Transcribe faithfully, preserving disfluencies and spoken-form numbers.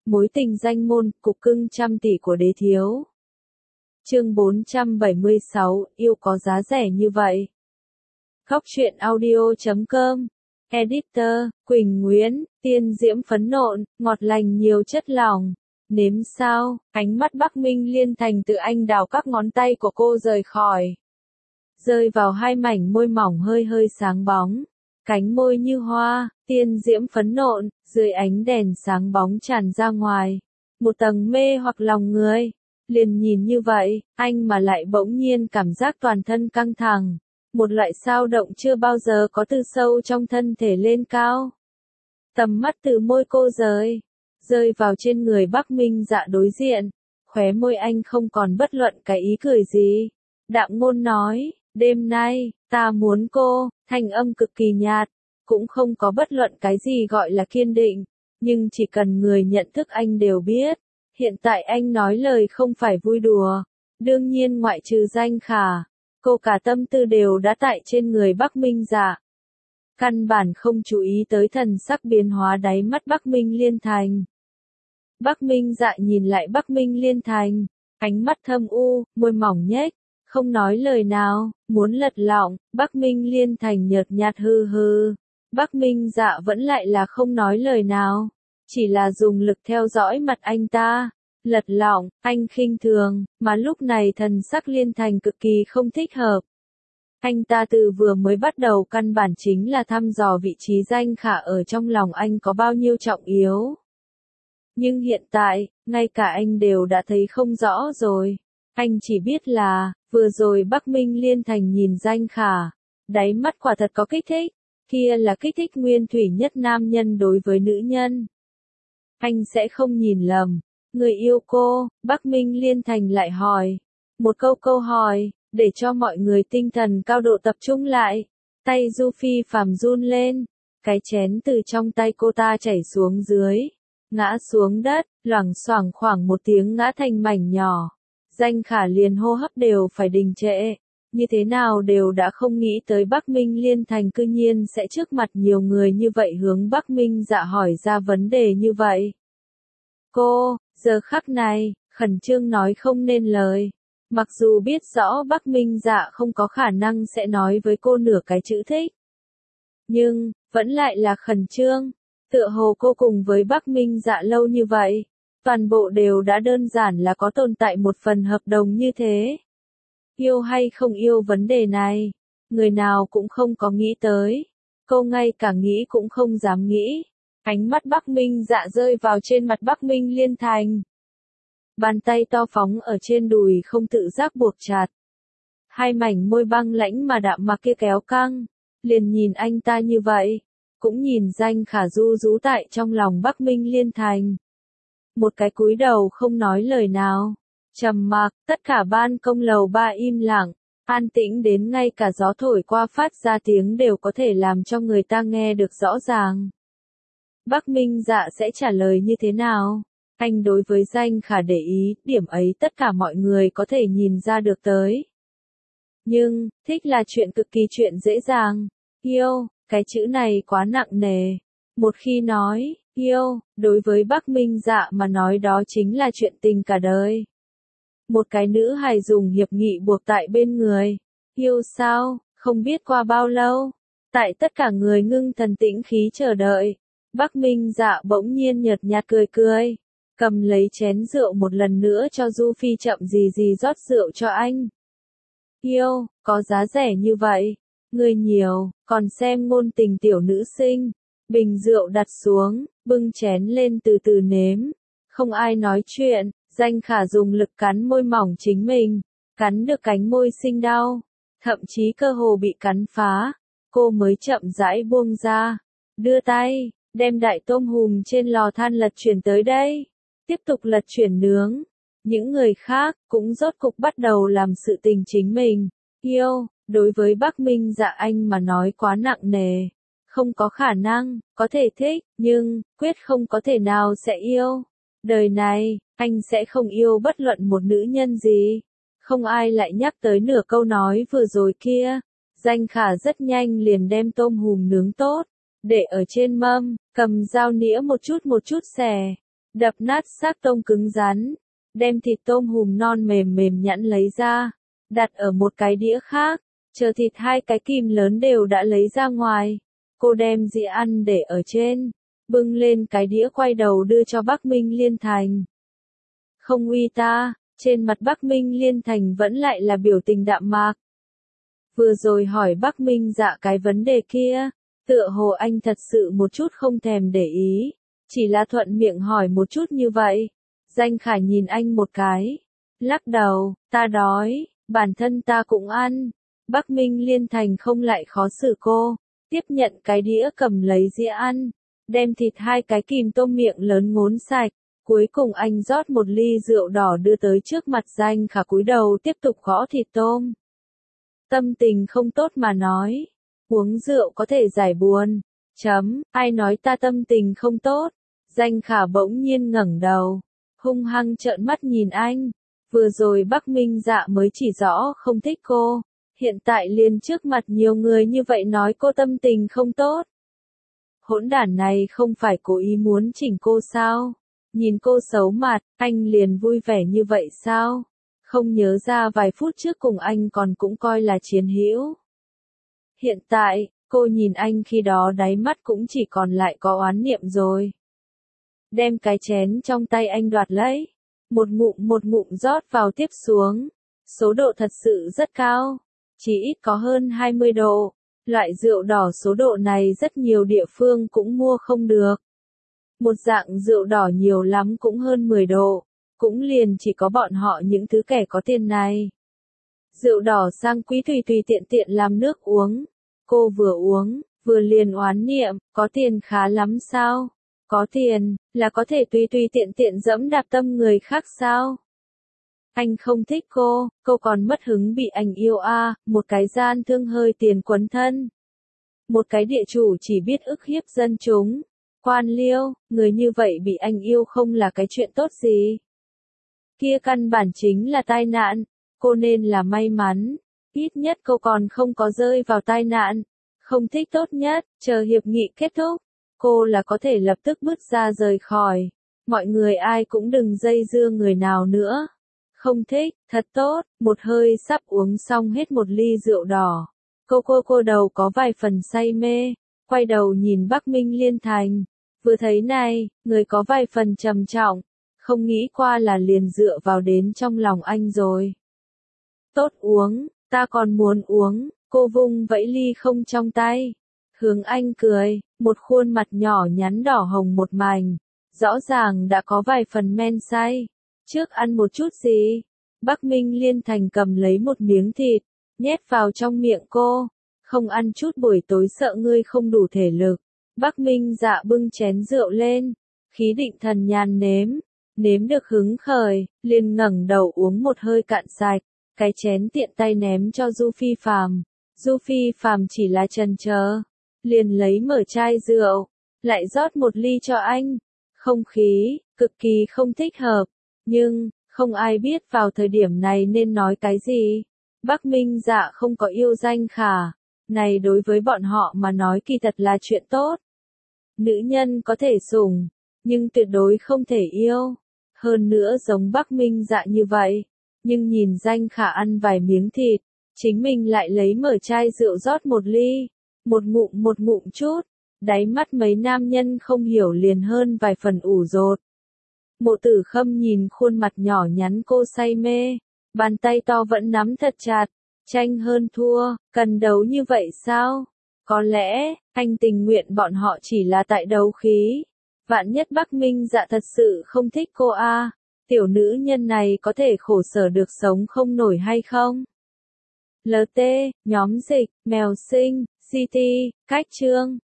Mối tình danh môn, cục cưng trăm tỷ của đế thiếu. Chương bốn trăm bảy mươi sáu, yêu có giá rẻ như vậy. Góc truyện audio chấm com. Editor, Quỳnh Nguyễn, tiên diễm phấn nộn, ngọt lành nhiều chất lỏng. Nếm sao, ánh mắt Bắc Minh Liên Thành từ anh đào các ngón tay của cô rời khỏi. Rơi vào hai mảnh môi mỏng hơi hơi sáng bóng. Cánh môi như hoa, tiên diễm phấn nộn, dưới ánh đèn sáng bóng tràn ra ngoài. Một tầng mê hoặc lòng người. Liền nhìn như vậy, anh mà lại bỗng nhiên cảm giác toàn thân căng thẳng. Một loại sao động chưa bao giờ có từ sâu trong thân thể lên cao. Tầm mắt từ môi cô rời, rơi vào trên người Bắc Minh Dạ đối diện. Khóe môi anh không còn bất luận cái ý cười gì. Đạm ngôn nói, đêm nay, ta muốn cô, thanh âm cực kỳ nhạt, cũng không có bất luận cái gì gọi là kiên định, nhưng chỉ cần người nhận thức anh đều biết, hiện tại anh nói lời không phải vui đùa, đương nhiên ngoại trừ Danh Khả, cô cả tâm tư đều đã tại trên người Bắc Minh Dạ. Căn bản không chú ý tới thần sắc biến hóa đáy mắt Bắc Minh Liên Thành. Bắc Minh Dạ nhìn lại Bắc Minh Liên Thành, ánh mắt thâm u, môi mỏng nhếch. Không nói lời nào, muốn lật lọng, Bắc Minh Liên Thành nhợt nhạt hư hư. Bắc Minh Dạ vẫn lại là không nói lời nào, chỉ là dùng lực theo dõi mặt anh ta. Lật lọng, anh khinh thường, mà lúc này thần sắc Liên Thành cực kỳ không thích hợp. Anh ta từ vừa mới bắt đầu căn bản chính là thăm dò vị trí Danh Khả ở trong lòng anh có bao nhiêu trọng yếu. Nhưng hiện tại, ngay cả anh đều đã thấy không rõ rồi. Anh chỉ biết là, vừa rồi Bắc Minh Liên Thành nhìn Danh Khả, đáy mắt quả thật có kích thích, kia là kích thích nguyên thủy nhất nam nhân đối với nữ nhân. Anh sẽ không nhìn lầm, người yêu cô, Bắc Minh Liên Thành lại hỏi. Một câu câu hỏi, để cho mọi người tinh thần cao độ tập trung lại. Tay Du Phi phàm run lên, cái chén từ trong tay cô ta chảy xuống dưới, ngã xuống đất, loảng xoảng khoảng một tiếng ngã thành mảnh nhỏ. Danh Khả liền hô hấp đều phải đình trệ, như thế nào đều đã không nghĩ tới Bắc Minh Liên Thành cư nhiên sẽ trước mặt nhiều người như vậy hướng Bắc Minh Dạ hỏi ra vấn đề như vậy. Cô, giờ khắc này, khẩn trương nói không nên lời, mặc dù biết rõ Bắc Minh Dạ không có khả năng sẽ nói với cô nửa cái chữ thích. Nhưng, vẫn lại là khẩn trương, tựa hồ cô cùng với Bắc Minh Dạ lâu như vậy. Toàn bộ đều đã đơn giản là có tồn tại một phần hợp đồng như thế. Yêu hay không yêu vấn đề này, người nào cũng không có nghĩ tới. Cô ngay cả nghĩ cũng không dám nghĩ. Ánh mắt Bắc Minh Dạ rơi vào trên mặt Bắc Minh Liên Thành. Bàn tay to phóng ở trên đùi không tự giác buộc chặt. Hai mảnh môi băng lãnh mà đạm mặc kia kéo căng. Liền nhìn anh ta như vậy. Cũng nhìn Danh Khả du rú tại trong lòng Bắc Minh Liên Thành. Một cái cúi đầu không nói lời nào. Trầm mặc, tất cả ban công lầu ba im lặng, an tĩnh đến ngay cả gió thổi qua phát ra tiếng đều có thể làm cho người ta nghe được rõ ràng. Bắc Minh Dạ sẽ trả lời như thế nào? Anh đối với Danh Khả để ý, điểm ấy tất cả mọi người có thể nhìn ra được tới. Nhưng, thích là chuyện cực kỳ chuyện dễ dàng. Yêu, cái chữ này quá nặng nề. Một khi nói, yêu, đối với Bắc Minh Dạ mà nói đó chính là chuyện tình cả đời. Một cái nữ hài dùng hiệp nghị buộc tại bên người. Yêu sao, không biết qua bao lâu. Tại tất cả người ngưng thần tĩnh khí chờ đợi. Bắc Minh Dạ bỗng nhiên nhợt nhạt cười cười. Cầm lấy chén rượu một lần nữa cho Du Phi chậm gì gì rót rượu cho anh. Yêu, có giá rẻ như vậy. Người nhiều, còn xem ngôn tình tiểu nữ sinh. Bình rượu đặt xuống, bưng chén lên từ từ nếm. Không ai nói chuyện, Danh Khả dùng lực cắn môi mỏng chính mình, cắn được cánh môi sinh đau, thậm chí cơ hồ bị cắn phá. Cô mới chậm rãi buông ra, đưa tay, đem đại tôm hùm trên lò than lật chuyển tới đây, tiếp tục lật chuyển nướng. Những người khác cũng rốt cục bắt đầu làm sự tình chính mình. Yêu, đối với Bắc Minh Dạ anh mà nói quá nặng nề. Không có khả năng, có thể thích, nhưng, quyết không có thể nào sẽ yêu. Đời này, anh sẽ không yêu bất luận một nữ nhân gì. Không ai lại nhắc tới nửa câu nói vừa rồi kia. Danh Khả rất nhanh liền đem tôm hùm nướng tốt, để ở trên mâm, cầm dao nĩa một chút một chút xẻ. đập nát xác tôm cứng rắn, đem thịt tôm hùm non mềm mềm nhẵn lấy ra, đặt ở một cái đĩa khác, chờ thịt hai cái kìm lớn đều đã lấy ra ngoài. Cô đem dĩa ăn để ở trên, bưng lên cái đĩa quay đầu đưa cho Bắc Minh Liên Thành. Không uy ta, trên mặt Bắc Minh Liên Thành vẫn lại là biểu tình đạm mạc. Vừa rồi hỏi Bắc Minh Dạ cái vấn đề kia, tựa hồ anh thật sự một chút không thèm để ý, chỉ là thuận miệng hỏi một chút như vậy. Danh Khả nhìn anh một cái, lắc đầu, ta đói, bản thân ta cũng ăn. Bắc Minh Liên Thành không lại khó xử cô, tiếp nhận cái đĩa cầm lấy dĩa ăn, đem thịt hai cái kìm tôm miệng lớn ngốn sạch, cuối cùng anh rót một ly rượu đỏ đưa tới trước mặt Danh Khả cúi đầu tiếp tục gõ thịt tôm. Tâm tình không tốt mà nói, uống rượu có thể giải buồn, chấm, ai nói ta tâm tình không tốt. Danh Khả bỗng nhiên ngẩng đầu, hung hăng trợn mắt nhìn anh, vừa rồi Bắc Minh Dạ mới chỉ rõ không thích cô, hiện tại liền trước mặt nhiều người như vậy nói cô tâm tình không tốt. Hỗn đản này không phải cố ý muốn chỉnh cô sao? Nhìn cô xấu mặt, anh liền vui vẻ như vậy sao? Không nhớ ra vài phút trước cùng anh còn cũng coi là chiến hữu. Hiện tại, cô nhìn anh khi đó đáy mắt cũng chỉ còn lại có oán niệm rồi. Đem cái chén trong tay anh đoạt lấy, một ngụm một ngụm rót vào tiếp xuống. Số độ thật sự rất cao, chỉ ít có hơn hai mươi độ. Loại rượu đỏ số độ này rất nhiều địa phương cũng mua không được. Một dạng rượu đỏ nhiều lắm cũng hơn mười độ, cũng liền chỉ có bọn họ những thứ kẻ có tiền này. Rượu đỏ sang quý tùy tùy tiện tiện làm nước uống. Cô vừa uống, vừa liền oán niệm, có tiền khá lắm sao? Có tiền, là có thể tùy tùy tiện tiện dẫm đạp tâm người khác sao? Anh không thích cô, cô còn mất hứng bị anh yêu à, một cái gian thương hơi tiền quấn thân. Một cái địa chủ chỉ biết ức hiếp dân chúng. Quan liêu, người như vậy bị anh yêu không là cái chuyện tốt gì. Kia căn bản chính là tai nạn, cô nên là may mắn, ít nhất cô còn không có rơi vào tai nạn. Không thích tốt nhất, chờ hiệp nghị kết thúc, cô là có thể lập tức bước ra rời khỏi. Mọi người ai cũng đừng dây dưa người nào nữa. Không thích, thật tốt, một hơi sắp uống xong hết một ly rượu đỏ. Cô cô cô đầu có vài phần say mê, quay đầu nhìn Bắc Minh Liên Thành. Vừa thấy này, người có vài phần trầm trọng, không nghĩ qua là liền dựa vào đến trong lòng anh rồi. Tốt uống, ta còn muốn uống, cô vung vẫy ly không trong tay. Hướng anh cười, một khuôn mặt nhỏ nhắn đỏ hồng một mảnh, rõ ràng đã có vài phần men say. Trước ăn một chút gì? Bắc Minh Liên Thành cầm lấy một miếng thịt, nhét vào trong miệng cô. Không ăn chút buổi tối sợ ngươi không đủ thể lực. Bắc Minh Dạ bưng chén rượu lên, khí định thần nhàn nếm, nếm được hứng khởi, liền ngẩng đầu uống một hơi cạn sạch, cái chén tiện tay ném cho Du Phi Phàm. Du Phi Phàm chỉ là chần chờ, liền lấy mở chai rượu, lại rót một ly cho anh. Không khí, cực kỳ không thích hợp, nhưng, không ai biết vào thời điểm này nên nói cái gì. Bắc Minh Dạ không có yêu Danh Khả, này đối với bọn họ mà nói kỳ thật là chuyện tốt. Nữ nhân có thể sủng, nhưng tuyệt đối không thể yêu. Hơn nữa giống Bắc Minh Dạ như vậy, nhưng nhìn Danh Khả ăn vài miếng thịt, chính mình lại lấy mở chai rượu rót một ly, một ngụm một ngụm chút, đáy mắt mấy nam nhân không hiểu liền hơn vài phần ủ rột. Mộ Tử Khâm nhìn khuôn mặt nhỏ nhắn cô say mê, bàn tay to vẫn nắm thật chặt, tranh hơn thua, cần đấu như vậy sao? Có lẽ, anh tình nguyện bọn họ chỉ là tại đấu khí. Vạn nhất Bắc Minh Dạ thật sự không thích cô a, à, tiểu nữ nhân này có thể khổ sở được sống không nổi hay không? lờ tê, nhóm dịch, mèo sinh, xê tê, cách chương.